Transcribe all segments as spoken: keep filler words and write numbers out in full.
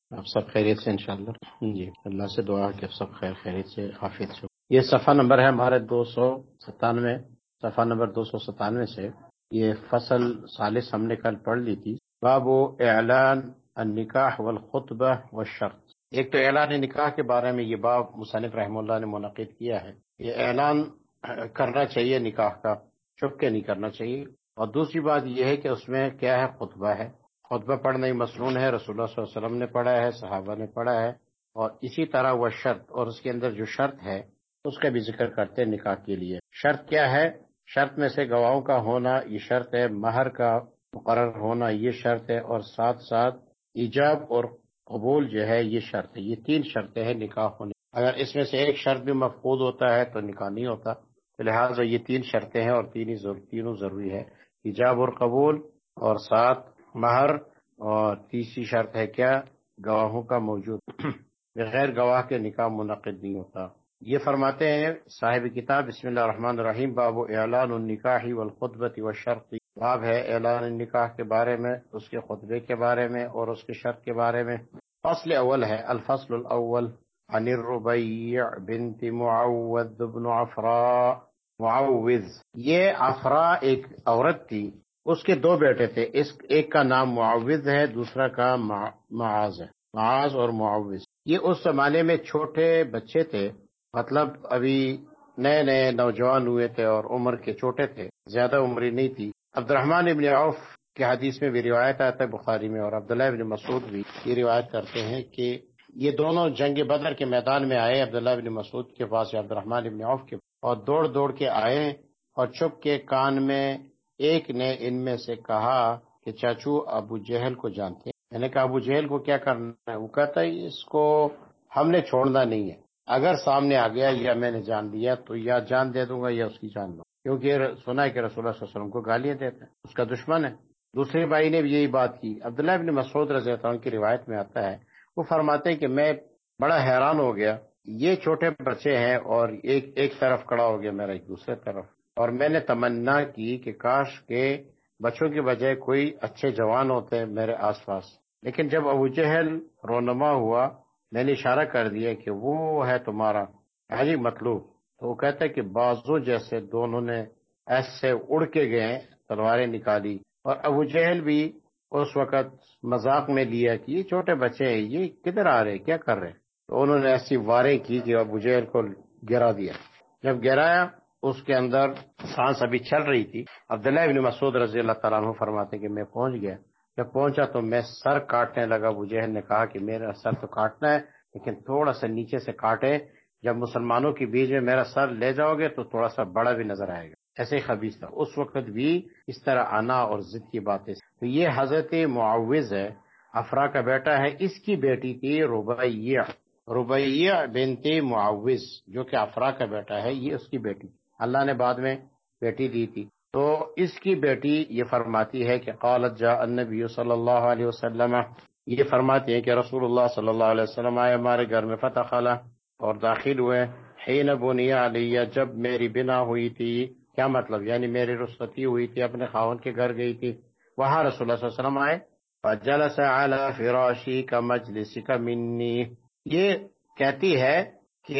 آپ سب خیریت سے انشاءاللہ؟ جی، اللہ سے دعا ہے کہ سب خیر خیریت سے عافیت سے۔ یہ صفحہ نمبر ہے ہمارے دو سو ستانوے، صفحہ نمبر دو سو ستانوے سے یہ فصل ثالث ہم نے کل پڑھ لی تھی۔ باب اعلان النکاح والخطبہ والشرط۔ ایک تو اعلان نکاح کے بارے میں یہ باب مصنف رحمہ اللہ نے منعقد کیا ہے۔ یہ اعلان کرنا چاہیے نکاح کا، چھپ کے نہیں کرنا چاہیے۔ اور دوسری بات یہ ہے کہ اس میں کیا ہے، خطبہ ہے، خطبہ پڑھنا ہی مسنون ہے، رسول اللہ صلی اللہ علیہ وسلم نے پڑھا ہے، صحابہ نے پڑھا ہے۔ اور اسی طرح وہ شرط، اور اس کے اندر جو شرط ہے اس کا بھی ذکر کرتے ہیں نکاح کے لیے۔ شرط کیا ہے؟ شرط میں سے گواہوں کا ہونا یہ شرط ہے، مہر کا مقرر ہونا یہ شرط ہے، اور ساتھ ساتھ ایجاب اور قبول جو ہے یہ شرط ہے۔ یہ تین شرطیں ہیں نکاح ہونے۔ اگر اس میں سے ایک شرط بھی مفقود ہوتا ہے تو نکاح نہیں ہوتا۔ لہٰذا یہ تین شرطیں ہیں، اور تین ہی تینوں ضروری ہے، ایجاب اور قبول، اور ساتھ مہر، اور تیسری شرط ہے کیا؟ گواہوں کا موجود۔ بغیر گواہ کے نکاح منعقد نہیں ہوتا۔ یہ فرماتے ہیں صاحب کتاب بسم اللہ الرحمن الرحیم، باب اعلان النکاح والخطبۃ والشرط۔ باب ہے اعلان النکاح کے بارے میں، اس کے خطبے کے بارے میں، اور اس کے شرط کے بارے میں۔ فصل اول ہے الفصل الاول عن الربیع بنت معوذ بن عفراء۔ معوذ، یہ عفراء ایک عورت تھی، اس کے دو بیٹے تھے، اس ایک کا نام معوذ ہے، دوسرا کا معاذ ہے۔ معاذ اور معوذ یہ اس زمانے میں چھوٹے بچے تھے، مطلب ابھی نئے نئے نوجوان ہوئے تھے اور عمر کے چھوٹے تھے، زیادہ عمری نہیں تھی۔ عبد الرحمن ابن عوف کے حدیث میں بھی روایت آتا ہے بخاری میں، اور عبداللہ ابن مسعود بھی یہ روایت کرتے ہیں کہ یہ دونوں جنگ بدر کے میدان میں آئے، عبداللہ ابن مسعود کے پاس یا عبد الرحمن ابن عوف کے پاس، اور دوڑ دوڑ کے آئے، اور چھپ کے کان میں ایک نے ان میں سے کہا کہ چاچو ابو جہل کو جانتے ہیں؟ میں نے کہا ابو جہل کو کیا کرنا ہے؟ وہ کہتا ہے اس کو ہم نے چھوڑنا نہیں ہے، اگر سامنے آ گیا یا میں نے جان دیا تو یا جان دے دوں گا یا اس کی جان دوں گا، کیونکہ سنا ہے کہ رسول اللہ صلی اللہ علیہ وسلم کو گالیاں دیتا ہے، اس کا دشمن ہے۔ دوسرے بھائی نے بھی یہی بات کی۔ عبداللہ ابن مسعود رضی اللہ عنہ کی روایت میں آتا ہے، وہ فرماتے ہیں کہ میں بڑا حیران ہو گیا، یہ چھوٹے بچے ہیں اور ایک ایک طرف کھڑا ہو گیا میرا، ایک دوسرے طرف، اور میں نے تمنا کی کہ کاش کے بچوں کے بجائے کوئی اچھے جوان ہوتے میرے آس پاس، لیکن جب ابو جہل رونما ہوا میں نے اشارہ کر دیا کہ وہ ہے تمہارا حاجی مطلوب، تو وہ کہتا ہے کہ بازو جیسے دونوں نے ایسے اڑ کے گئے، تلواریں نکالی، اور ابو جہل بھی اس وقت مذاق میں لیا کہ یہ چھوٹے بچے ہیں، یہ کدھر آ رہے، کیا کر رہے، تو انہوں نے ایسی واریں کی کہ ابو جہل کو گرا دیا۔ جب گرایا اس کے اندر سانس ابھی چل رہی تھی، عبداللہ ابن مسعود رضی اللہ تعالیٰ عنہ فرماتے کہ میں پہنچ گیا، جب پہنچا تو میں سر کاٹنے لگا۔ ابو جہل نے کہا کہ میرا سر تو کاٹنا ہے لیکن تھوڑا سا نیچے سے کاٹے، جب مسلمانوں کے بیچ میں میرا سر لے جاؤ گے تو تھوڑا سا بڑا بھی نظر آئے گا، ایسے ہی خبیث تھا اس وقت بھی، اس طرح انا اور ضد کی باتیں۔ تو یہ حضرت معوذ ہے، افرا کا بیٹا ہے، اس کی بیٹی تھی ربیع، ربیع بنت معوذ، جو کہ افرا کا بیٹا ہے، یہ اس کی بیٹی، اللہ نے بعد میں بیٹی دی تھی۔ تو اس کی بیٹی یہ فرماتی ہے کہ قالت جاء النبی صلی اللہ علیہ وسلم، یہ فرماتی ہے کہ رسول اللہ صلی اللہ علیہ وسلم آئے ہمارے گھر میں، فتح اور داخل ہوئے، حین بنی علیہ، جب میری بنا ہوئی تھی، کیا مطلب، یعنی میری رخصتی ہوئی تھی، اپنے خاوند کے گھر گئی تھی، وہاں رسول اللہ صلی اللہ علیہ وسلم آئے، فجلس علی فراشی کا مجلسک منی، یہ کہتی ہے کہ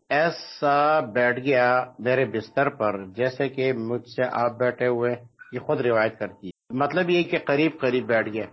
ایسا بیٹھ گیا میرے بستر پر جیسے کہ مجھ سے آپ بیٹھے ہوئے، یہ خود روایت کرتی ہے، مطلب یہ کہ قریب قریب بیٹھ گیا۔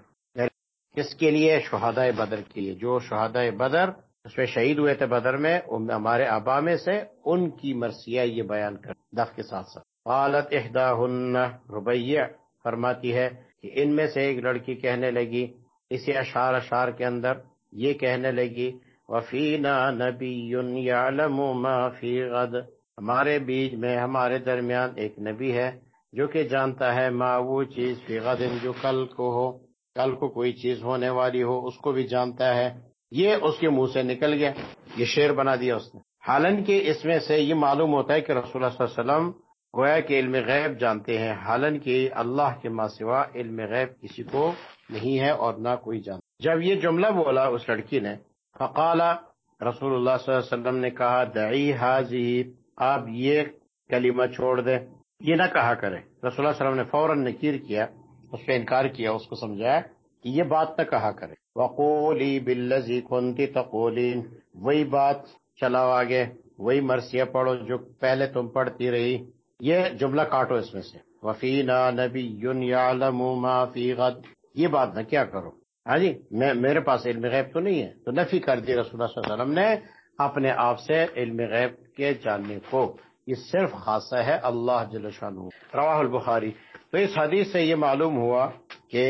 کس کے لیے؟ شہدائے بدر کے لیے، جو شہدائے بدر اس میں شہید ہوئے تھے بدر میں، ہمارے آبا میں سے، ان کی مرثیہ یہ بیان کر دف کے ساتھ ساتھ۔ قالت احداہن، ربیع فرماتی ہے کہ ان میں سے ایک لڑکی کہنے لگی، اسی اشعار اشعار کے اندر یہ کہنے لگی، وفینا نبی یعلم ما فی غد، ہمارے بیچ میں، ہمارے درمیان ایک نبی ہے جو کہ جانتا ہے ما وہ چیز، فی غد جو کل کو ہو، کل کو کوئی چیز ہونے والی ہو اس کو بھی جانتا ہے۔ یہ اس کے منہ سے نکل گیا، یہ شعر بنا دیا اس نے۔ حالانکہ اس میں سے یہ معلوم ہوتا ہے کہ رسول اللہ صلی اللہ علیہ وسلم گویا کہ علم غیب جانتے ہیں، حالانکہ اللہ کے ماں سوا علم غیب کسی کو نہیں ہے اور نہ کوئی جانتا۔ جب یہ جملہ بولا اس لڑکی نے، فقال، رسول اللہ صلی اللہ علیہ وسلم نے کہا، دعی حاضی، آپ یہ کلمہ چھوڑ دیں، یہ نہ کہا کرے۔ رسول اللہ صلی اللہ علیہ وسلم نے فوراً نکیر کیا، اس پہ انکار کیا، اس کو سمجھایا کہ یہ بات نہ کہا کرے۔ وقولی بالذی کنت تقولین، وہی بات چلاؤ آگے، وہی مرثیہ پڑھو جو پہلے تم پڑھتی رہی. یہ جملہ کاٹو اس میں سے، وفینا نبی یعلم ما فی غد، یہ بات نہ کیا کرو. ہاں جی، میں میرے پاس علم غیب تو نہیں ہے، تو نفی کر دی رسول اللہ صلی اللہ علیہ وسلم نے اپنے آپ سے علم غیب کے جاننے کو. یہ صرف خاصہ ہے اللہ جل شانہ. رواہ البخاری. تو اس حدیث سے یہ معلوم ہوا کہ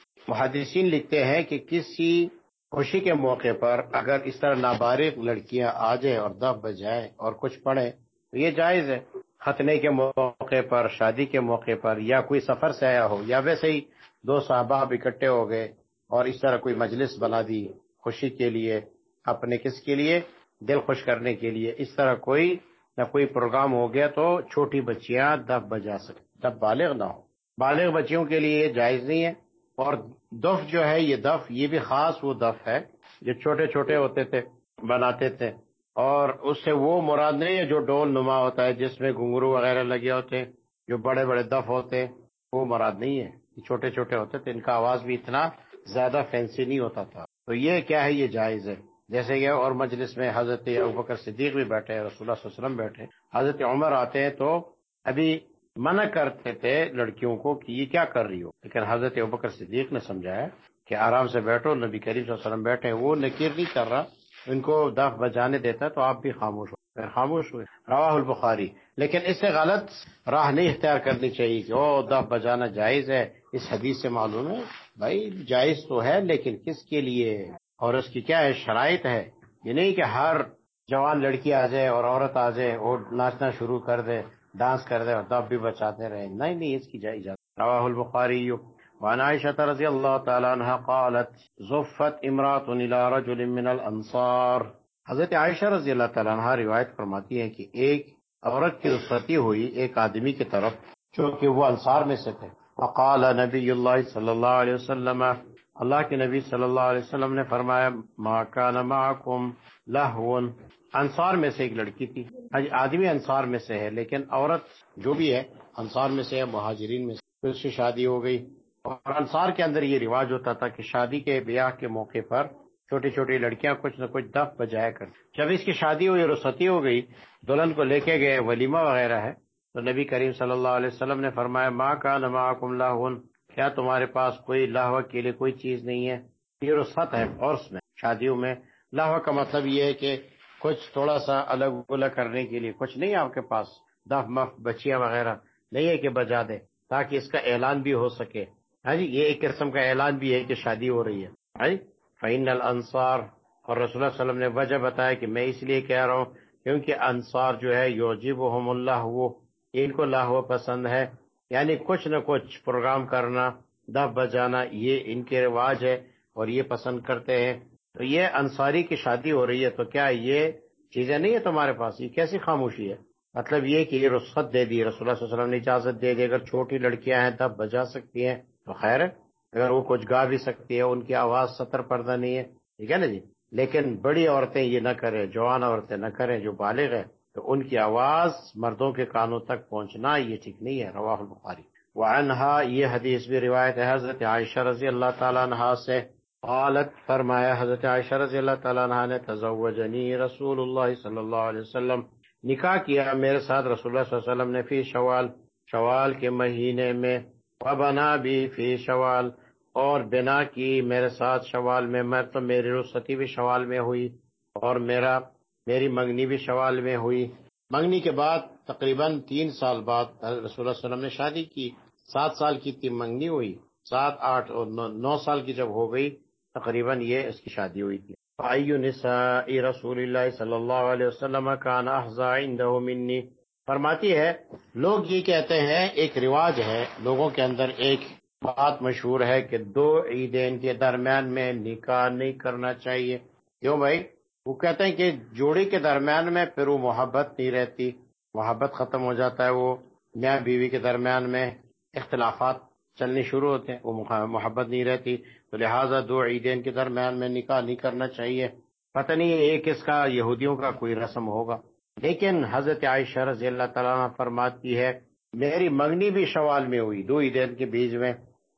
محدثین لکھتے ہیں کہ کسی خوشی کے موقع پر اگر اس طرح نابالغ لڑکیاں آ جائیں اور دف بجائیں اور کچھ پڑھیں تو یہ جائز ہے. ختنے کے موقع پر، شادی کے موقع پر، یا کوئی سفر سے آیا ہو، یا ویسے ہی دو صحابہ اکٹھے ہو گئے اور اس طرح کوئی مجلس بنا دی خوشی کے لیے، اپنے کس کے لیے، دل خوش کرنے کے لیے، اس طرح کوئی نہ کوئی پروگرام ہو گیا تو چھوٹی بچیاں دف بجا سکتے، دف بالغ نہ ہو. بالغ بچیوں کے لیے جائز نہیں ہے. اور دف جو ہے، یہ دف یہ بھی خاص وہ دف ہے جو چھوٹے چھوٹے ہوتے تھے، بناتے تھے، اور اس سے وہ مراد نہیں ہے جو ڈول نما ہوتا ہے جس میں گھنگرو وغیرہ لگے ہوتے ہیں. جو بڑے بڑے دف ہوتے ہیں وہ مراد نہیں ہے، یہ چھوٹے چھوٹے ہوتے تھے، ان کا آواز بھی اتنا زیادہ فینسی نہیں ہوتا تھا. تو یہ کیا ہے، یہ جائز ہے. جیسے کہ اور مجلس میں حضرت ابوبکر صدیق بھی بیٹھے، رسول اللہ صلی اللہ علیہ وسلم بیٹھے، حضرت عمر آتے ہیں تو ابھی منع کرتے تھے لڑکیوں کو کہ یہ کیا کر رہی ہو، لیکن حضرت ابوبکر صدیق نے سمجھایا کہ آرام سے بیٹھو، نبی کریم صلی اللہ علیہ وسلم بیٹھے، وہ نکیر نہیں کر رہا، ان کو دف بجانے دیتا تو آپ بھی خاموش ہو. پھر خاموش ہوئے. رواہ البخاری. لیکن اس سے غلط راہ نہیں اختیار کرنی چاہیے کہ او دف بجانا جائز ہے. اس حدیث سے معلوم ہے بھائی جائز تو ہے، لیکن کس کے لیے اور اس کی کیا ہے، شرائط ہے. یہ نہیں کہ ہر جوان لڑکی آ جائے اور عورت آ جائے اور ناچنا شروع کر دے، ڈانس کر دے اور دف بھی بچاتے رہے. نہیں نہیں، اس کی جائز. رواہ البخاری. وعن عائشة رضی اللہ تعالی عنہ قالت زفت امرأة الى رجل من الانصار. حضرت عائشہ رضی اللہ تعالی عنہ روایت فرماتی ہے کہ ایک عورت کی رخصتی ہوئی ایک آدمی کی طرف جو کہ وہ انصار میں سے تھے. فقال نبی اللہ صلی اللہ علیہ وسلم، اللہ کے نبی صلی اللہ علیہ وسلم نے فرمایا، ما کان معکم لہو. انصار میں سے ایک لڑکی تھی. آدمی انصار میں سے ہے لیکن عورت جو بھی ہے انصار میں سے ہے، مہاجرین میں سے. پھر اس کی شادی ہو گئی، اور انصار کے اندر یہ رواج ہوتا تھا کہ شادی کے بیاہ کے موقع پر چھوٹی چھوٹی لڑکیاں کچھ نہ کچھ دف بجایا کرتی. جب اس کی شادی ہوئی، رخصتی ہو گئی، دلہن کو لے کے گئے، ولیمہ وغیرہ ہے، تو نبی کریم صلی اللہ علیہ وسلم نے فرمایا، ما کان معکم لہو، کیا تمہارے پاس کوئی لہو کے لیے کوئی چیز نہیں ہے. یہ رخصت ہے. اور اس میں شادیوں میں لہو کا مطلب یہ ہے کہ کچھ تھوڑا سا الگ الگ کرنے کے لیے کچھ نہیں آپ کے پاس، دف مف بچیاں وغیرہ نہیں ہے کہ بجا دے، تاکہ اس کا اعلان بھی ہو سکے. ہاں جی، یہ ایک قسم کا اعلان بھی ہے کہ شادی ہو رہی ہے. ہاں جی. فإن الانصار، اور رسول اللہ صلی اللہ علیہ وسلم نے وجہ بتایا کہ میں اس لیے کہہ رہا ہوں کیونکہ انصار جو ہے یعجبہم اللہو، ان کو لہو پسند ہے، یعنی کچھ نہ کچھ پروگرام کرنا، دف بجانا، یہ ان کے رواج ہے اور یہ پسند کرتے ہیں. تو یہ انصاری کی شادی ہو رہی ہے تو کیا یہ چیزیں نہیں ہے تمہارے پاس؟ یہ کیسی خاموشی ہے؟ مطلب یہ کہ یہ رخصت دے دی، رسول اللہ صلی اللہ علیہ وسلم نے اجازت دے دی. اگر چھوٹی لڑکیاں ہیں دف بجا سکتی ہیں تو خیر ہے، اگر وہ کچھ گا بھی سکتی ہے، ان کی آواز ستر پردہ نہیں ہے، ٹھیک ہے نا جی. لیکن بڑی عورتیں یہ نہ کریں، جوان عورتیں نہ کریں جو بالغ ہیں، تو ان کی آواز مردوں کے کانوں تک پہنچنا یہ ٹھیک نہیں ہے. رواہ البخاری. وعنہا، یہ حدیث بھی روایت ہے حضرت عائشہ رضی اللہ تعالیٰ عنہا سے. قالت، فرمایا حضرت عائشہ رضی اللہ تعالیٰ عنہا نے، تزوجنی رسول اللہ صلی اللہ علیہ وسلم، نکاح کیا میرے ساتھ رسول اللہ صلی اللہ علیہ وسلم نے، فی شوال، شوال کے مہینے میں، وبنا بھی فی شوال، اور بنا کی میرے ساتھ شوال میں. میں تو میری رخصتی بھی شوال میں ہوئی اور میرا میری منگنی بھی شوال میں ہوئی. منگنی کے بعد تقریباً تین سال بعد رسول اللہ صلی اللہ علیہ وسلم نے شادی کی. سات سال کی تھی منگنی ہوئی، سات آٹھ اور نو, نو سال کی جب ہو گئی تقریباً یہ اس کی شادی ہوئی تھی. فَأَيُّ نِسَاءِ رسول اللہ صلی اللہ علیہ وسلم كَانَ أَحْظَىٰ عِندَهُ مِنِّي. فرماتی ہے لوگ یہ کہتے ہیں، ایک رواج ہے لوگوں کے اندر، ایک بات مشہور ہے کہ دو عیدین کے درمیان میں نکاح نہیں کرنا چاہیے. کیوں بھائی؟ وہ کہتے ہیں کہ جوڑی کے درمیان میں پھر وہ محبت نہیں رہتی، محبت ختم ہو جاتا ہے، وہ میاں بیوی کے درمیان میں اختلافات چلنے شروع ہوتے ہیں، وہ محبت نہیں رہتی. تو لہٰذا دو عیدین کے درمیان میں نکاح نہیں کرنا چاہیے. پتہ نہیں ایک اس کا یہودیوں کا کوئی رسم ہوگا. لیکن حضرت عائشہ رضی اللہ تعالیٰ عنہ فرماتی ہے، میری منگنی بھی شوال میں ہوئی، دو عیدین کے بیچ میں،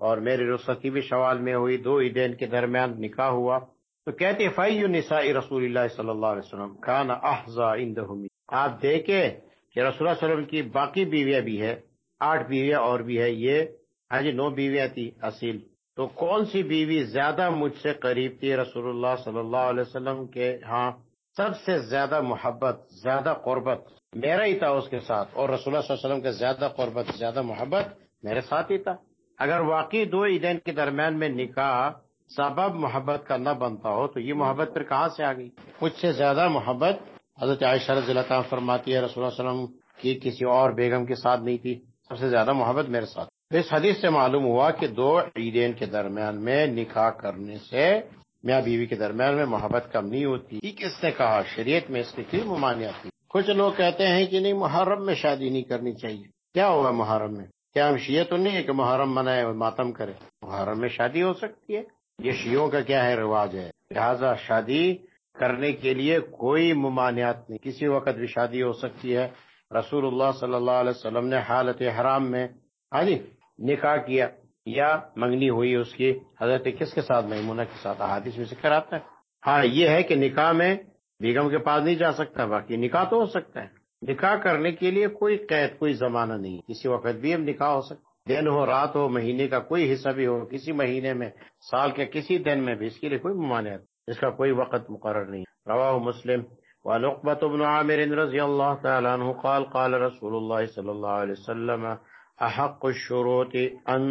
اور میری رخصتی بھی شوال میں ہوئی، دو عیدین کے درمیان نکاح ہوا. تو کہتے فَأَيُّ نِسَاءِ رسول اللہ صلی اللہ علیہ وسلم كَانَ أَحْظَىٰ عِندَهُ. آپ دیکھیں کہ رسول اللہ صلی اللہ علیہ وسلم کی باقی بیویاں بھی ہے، آٹھ بیویاں اور بھی ہے، یہ ہاں جی نو بیویاں تھی اصیل. تو کون سی بیوی زیادہ مجھ سے قریب تھی رسول اللہ صلی اللہ علیہ وسلم کے ہاں؟ سب سے زیادہ محبت، زیادہ قربت میرا ہی تھا اس کے ساتھ، اور رسول اللہ صلی اللہ علیہ وسلم کے زیادہ قربت، زیادہ محبت میرے ساتھ ہی تھا. اگر واقعی دو عیدین کے درمیان میں نکاح سبب محبت کا نہ بنتا ہو تو یہ محبت پھر کہاں سے آ گئی؟ مجھ سے زیادہ محبت حضرت عائشہ رضی اللہ عنہا فرماتی ہے رسول اللہ صلی اللہ علیہ وسلم کی کسی اور بیگم کے ساتھ نہیں تھی، سب سے زیادہ محبت میرے ساتھ. اس حدیث سے معلوم ہوا کہ دو عیدین کے درمیان میں نکاح کرنے سے میاں بیوی کے درمیان میں محبت کم نہیں ہوتی. یہ کس نے کہا؟ شریعت میں اس کی کوئی ممانعت نہیں. کچھ لوگ کہتے ہیں کہ نہیں محرم میں شادی نہیں کرنی چاہیے. کیا ہوگا محرم میں؟ کیا ہم شیعہ تو نہیں ہے کہ محرم منائے اور ماتم کرے؟ محرم میں شادی ہو سکتی ہے، یہ شیعوں کا کیا ہے رواج ہے. لہذا شادی کرنے کے لیے کوئی ممانعت نہیں، کسی وقت بھی شادی ہو سکتی ہے. رسول اللہ صلی اللہ علیہ وسلم نے حالت حرام میں ہاں جی نکاح کیا یا منگنی ہوئی اس کی حضرت کس کے ساتھ؟ میمونہ کے ساتھ، احادیث میں ذکر آتا ہے. ہاں یہ ہے کہ نکاح میں بیگم کے پاس نہیں جا سکتا، باقی نکاح تو ہو سکتا ہے. نکاح کرنے کے لیے کوئی قید، کوئی زمانہ نہیں، کسی وقت بھی ہم نکاح ہو سکتا، دن ہو رات ہو، مہینے کا کوئی حصہ بھی ہو، کسی مہینے میں، سال کے کسی دن میں بھی، اس کے لیے کوئی ممانعت، اس کا کوئی وقت مقرر نہیں. رواہ مسلم. وعن عقبة بن عامر رضی اللہ تعالی عنہ قال قال رسول اللہ صلی اللہ علیہ وسلم احق الشروط ان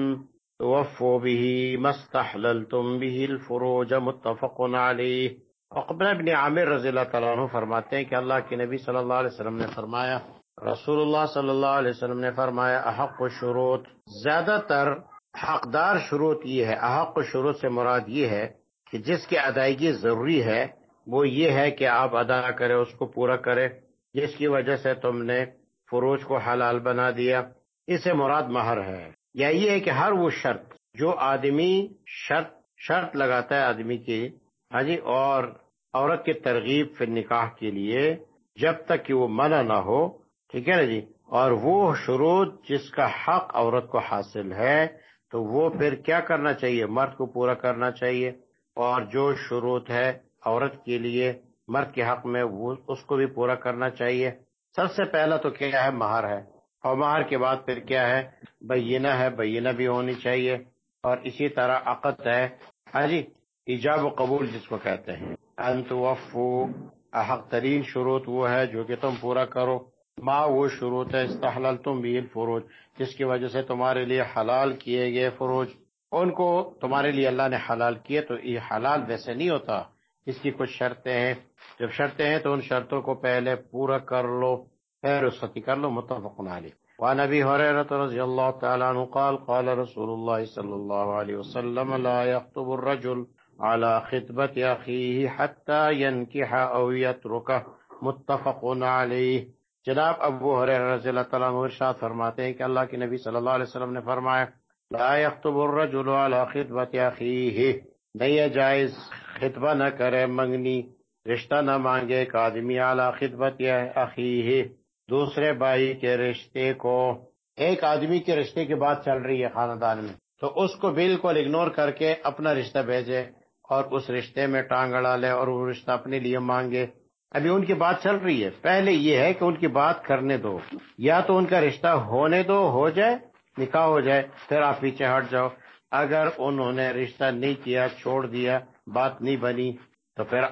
توفوا به ما استحللتم به الفروج متفق علیہ. عقبہ بن عامر رضی اللہ تعالیٰ عنہ فرماتے ہیں کہ اللہ کے نبی صلی اللہ علیہ وسلم نے فرمایا، رسول اللہ صلی اللہ علیہ وسلم نے فرمایا احق الشروط، زیادہ تر حقدار شروط یہ ہے. احق الشروط سے مراد یہ ہے کہ جس کی ادائیگی ضروری ہے وہ یہ ہے کہ آپ ادا کریں، اس کو پورا کریں، جس کی وجہ سے تم نے فروج کو حلال بنا دیا. اسے مراد مہر ہے. یا یہ ہے کہ ہر وہ شرط جو آدمی شرط شرط لگاتا ہے آدمی کی ہاں جی اور عورت کی ترغیب فی نکاح کے لیے، جب تک کہ وہ منع نہ ہو، ٹھیک ہے نا جی، اور وہ شروط جس کا حق عورت کو حاصل ہے تو وہ پھر کیا کرنا چاہیے؟ مرد کو پورا کرنا چاہیے. اور جو شروط ہے عورت کے لیے مرد کے حق میں وہ اس کو بھی پورا کرنا چاہیے. سب سے پہلا تو کیا ہے؟ مہر ہے. اور مہر کے بعد پھر کیا ہے؟ بینہ ہے، بینہ بھی ہونی چاہیے. اور اسی طرح عقد ہے ہاں جی، ایجاب و قبول جس کو کہتے ہیں. ان توفوا، حق ترین شروط وہ ہے جو کہ تم پورا کرو. ما وہ شروط ہے استحللتم به الفروج، جس کی وجہ سے تمہارے لیے حلال کیے گئے فروج، ان کو تمہارے لیے اللہ نے حلال کیے. تو یہ حلال ویسے نہیں ہوتا، اس کی کچھ شرطیں ہیں. جب شرطیں ہیں تو ان شرطوں کو پہلے پورا کر لو، پھر رخصتی کر لو. متفق علیہ. وعن ابی ہریرہ رضی اللہ تعالی عنہ قال قال رسول اللہ صلی اللہ علیہ وسلم لا يخطب الرجل على خطبة اخیہ حتى ينکح او يترکہ. متفق علیہ. جناب ابو ہریرہ رضی اللہ تعالیٰ عنہ ارشاد فرماتے ہیں کہ اللہ کے نبی صلی اللہ علیہ وسلم نے فرمایا لا يخطب الرجل على خطبة اخیہ، نہیں ہے جائز خطبہ نہ کرے، منگنی رشتہ نہ مانگے ایک آدمی اعلی خطبت اخیہ، دوسرے بھائی کے رشتے کو. ایک آدمی کے رشتے کی بات چل رہی ہے خاندان میں، تو اس کو بالکل اگنور کر کے اپنا رشتہ بھیجے اور اس رشتے میں ٹانگ اڑا لے اور وہ رشتہ اپنے لیے مانگے. ابھی ان کی بات چل رہی ہے، پہلے یہ ہے کہ ان کی بات کرنے دو، یا تو ان کا رشتہ ہونے دو، ہو جائے، نکاح ہو جائے، پھر آپ پیچھے ہٹ جاؤ. اگر انہوں نے رشتہ نہیں کیا، چھوڑ دیا، بات نہیں بنی، تو پھر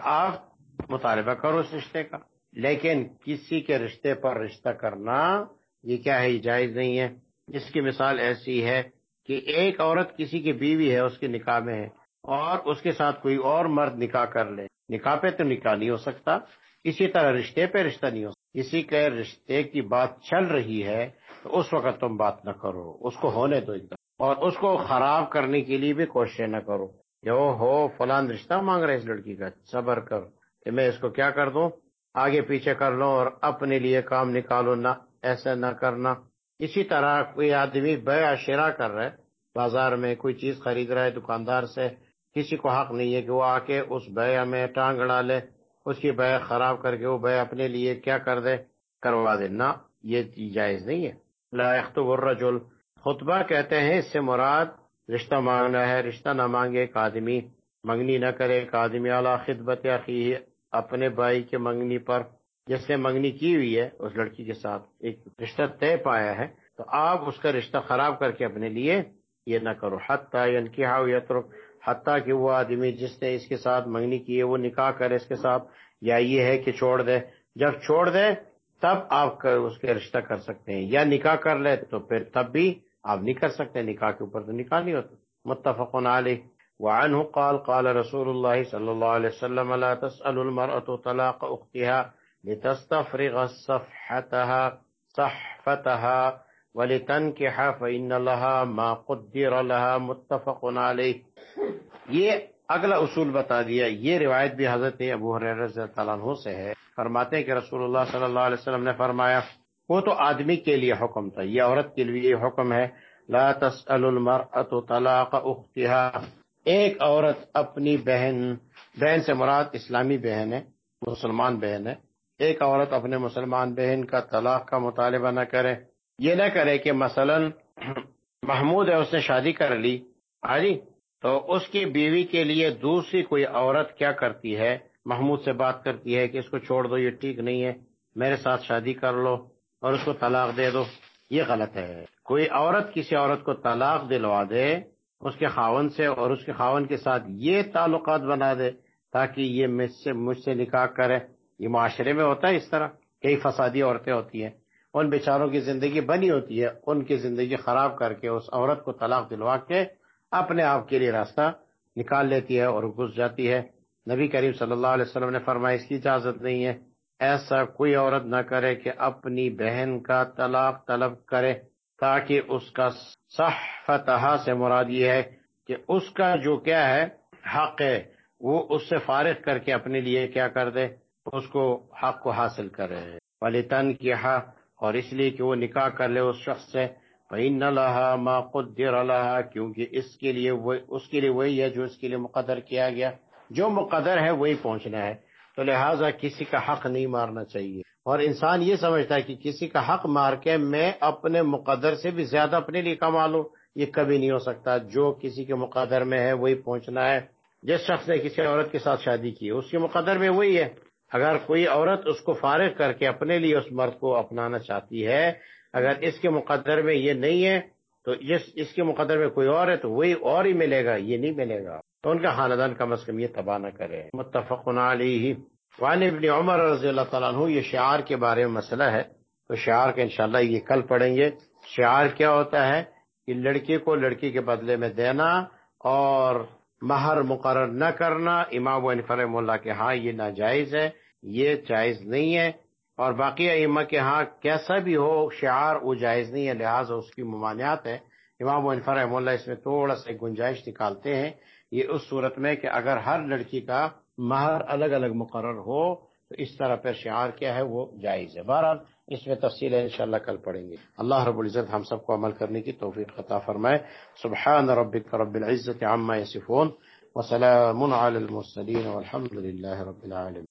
آپ مطالبہ کرو اس رشتے کا. لیکن کسی کے رشتے پر رشتہ کرنا یہ کیا ہے؟ جائز نہیں ہے. اس کی مثال ایسی ہے کہ ایک عورت کسی کی بیوی ہے، اس کے نکاح میں ہے، اور اس کے ساتھ کوئی اور مرد نکاح کر لے. نکاح پہ تو نکاح نہیں ہو سکتا، اسی طرح رشتے پہ رشتہ نہیں ہو سکتا. کسی کے رشتے کی بات چل رہی ہے تو اس وقت تم بات نہ کرو، اس کو ہونے دو ایک دم، اور اس کو خراب کرنے کے لیے بھی کوشش نہ کرو. جو ہو فلان رشتہ مانگ رہے اس لڑکی کا، صبر کر کہ میں اس کو کیا کر دوں، آگے پیچھے کر لو اور اپنے لیے کام نکالو. نہ، ایسا نہ کرنا. اسی طرح کوئی آدمی بیع شرا کر رہا ہے، بازار میں کوئی چیز خرید رہا ہے دکاندار سے، کسی کو حق نہیں ہے کہ وہ آ کے اس بیع میں ٹانگ اڑا لے، اس کی بیع خراب کر کے وہ بیع اپنے لیے کیا کر دے، کروا دے. نہ، یہ جائز نہیں ہے. لا يخطب الرجل، خطبہ کہتے ہیں اس سے مراد رشتہ مانگنا ہے، رشتہ نہ مانگے ایک آدمی، منگنی نہ کرے ایک آدمی علی خطبت اخیہ، اپنے بھائی کے منگنی پر، جس نے منگنی کی ہوئی ہے اس لڑکی کے ساتھ ایک رشتہ طے پایا ہے، تو آپ اس کا رشتہ خراب کر کے اپنے لیے یہ نہ کرو، حتی ینکحہ او یترک، حتیٰ کہ وہ آدمی جس نے اس کے ساتھ منگنی کی ہے وہ نکاح کرے اس کے ساتھ، یا یہ ہے کہ چھوڑ دے، جب چھوڑ دے تب آپ اس کے رشتہ کر سکتے ہیں، یا نکاح کر لے تو پھر تب بھی آپ نہیں کر سکتے، نکاح کے اوپر تو نکاح نہیں ہوتا۔ متفق علیہ۔ وعنہ قال قال رسول اللہ صلی اللہ علیہ وسلم لا تسأل المرأة طلاق اختها لتستفرغ صفحتها صحفتها ولتنكح فإن لها ما قدر لها، متفق علیہ۔ یہ اگلا اصول بتا دیا، یہ روایت بھی حضرت ابو ہریرہ رضی اللہ عنہ سے ہے، فرماتے ہیں کہ رسول اللہ صلی اللہ علیہ وسلم نے فرمایا، وہ تو آدمی کے لیے حکم تھا، یہ عورت کے لیے حکم ہے، لا تسأل المرأة طلاق اختها، ایک عورت اپنی بہن، بہن سے مراد اسلامی بہن ہے، مسلمان بہن ہے، ایک عورت اپنے مسلمان بہن کا طلاق کا مطالبہ نہ کرے، یہ نہ کرے کہ مثلا محمود ہے اس نے شادی کر لی، ہاں جی، تو اس کی بیوی کے لیے دوسری کوئی عورت کیا کرتی ہے، محمود سے بات کرتی ہے کہ اس کو چھوڑ دو، یہ ٹھیک نہیں ہے، میرے ساتھ شادی کر لو اور اس کو طلاق دے دو، یہ غلط ہے۔ کوئی عورت کسی عورت کو طلاق دلوا دے اس کے خاون سے، اور اس کے خاون کے ساتھ یہ تعلقات بنا دے تاکہ یہ مجھ سے مجھ سے نکاح کرے، یہ معاشرے میں ہوتا ہے اس طرح، کئی فسادی عورتیں ہوتی ہیں، ان بیچاروں کی زندگی بنی ہوتی ہے، ان کی زندگی خراب کر کے اس عورت کو طلاق دلوا کے اپنے آپ کے لیے راستہ نکال لیتی ہے اور گھس جاتی ہے۔ نبی کریم صلی اللہ علیہ وسلم نے فرمایا اس کی اجازت نہیں ہے، ایسا کوئی عورت نہ کرے کہ اپنی بہن کا طلاق طلب کرے تاکہ اس کا صحفتہا سے مراد یہ ہے کہ اس کا جو کیا ہے حق ہے وہ اس سے فارغ کر کے اپنے لیے کیا کر دے، اس کو حق کو حاصل کرے، وَلِتَنْكِحَ، اور اس لیے کہ وہ نکاح کر لے اس شخص سے، فَإِنَّ لَهَا مَا قُدِّرَ لَهَا، کیونکہ اس کے لیے وہ اس کے لیے وہی ہے جو اس کے لیے مقدر کیا گیا، جو مقدر ہے وہی پہنچنا ہے، تو لہٰذا کسی کا حق نہیں مارنا چاہیے۔ اور انسان یہ سمجھتا ہے کہ کسی کا حق مار کے میں اپنے مقدر سے بھی زیادہ اپنے لیے کما لوں، یہ کبھی نہیں ہو سکتا، جو کسی کے مقدر میں ہے وہی پہنچنا ہے۔ جس شخص نے کسی عورت کے ساتھ شادی کی اس کے مقدر میں وہی ہے، اگر کوئی عورت اس کو فارغ کر کے اپنے لیے اس مرد کو اپنانا چاہتی ہے، اگر اس کے مقدر میں یہ نہیں ہے تو جس اس کے مقدر میں کوئی اور ہے تو وہی اور ہی ملے گا، یہ نہیں ملے گا، تو ان کا خاندان کم از کم یہ تباہ نہ کرے۔ متفق علیہ۔ وعن ابن عمر رضی اللہ تعالیٰ عنہ، یہ شعار کے بارے میں مسئلہ ہے، تو شعار کا انشاءاللہ یہ کل پڑھیں گے۔ شعار کیا ہوتا ہے کہ لڑکی کو لڑکی کے بدلے میں دینا اور مہر مقرر نہ کرنا، امام ابو حنیفہ رحمہ اللہ کے ہاں یہ ناجائز ہے، یہ جائز نہیں ہے، اور باقی ائمہ کے ہاں کیسا بھی ہو شعار وہ جائز نہیں ہے، لہٰذا اس کی ممانعت ہے۔ امام ابو حنیفہ رحمہ اللہ اس میں تھوڑا سا گنجائش نکالتے ہیں، یہ اس صورت میں کہ اگر ہر لڑکی کا مہر الگ الگ مقرر ہو تو اس طرح پر شعار کیا ہے وہ جائز ہے۔ بہرحال اس میں تفصیل ہے انشاءاللہ کل پڑھیں گے۔ اللہ رب العزت ہم سب کو عمل کرنے کی توفیق عطا فرمائے۔ سبحان ربک رب العزت عما یصفون وسلام علی المرسلین والحمد للہ رب العالمین۔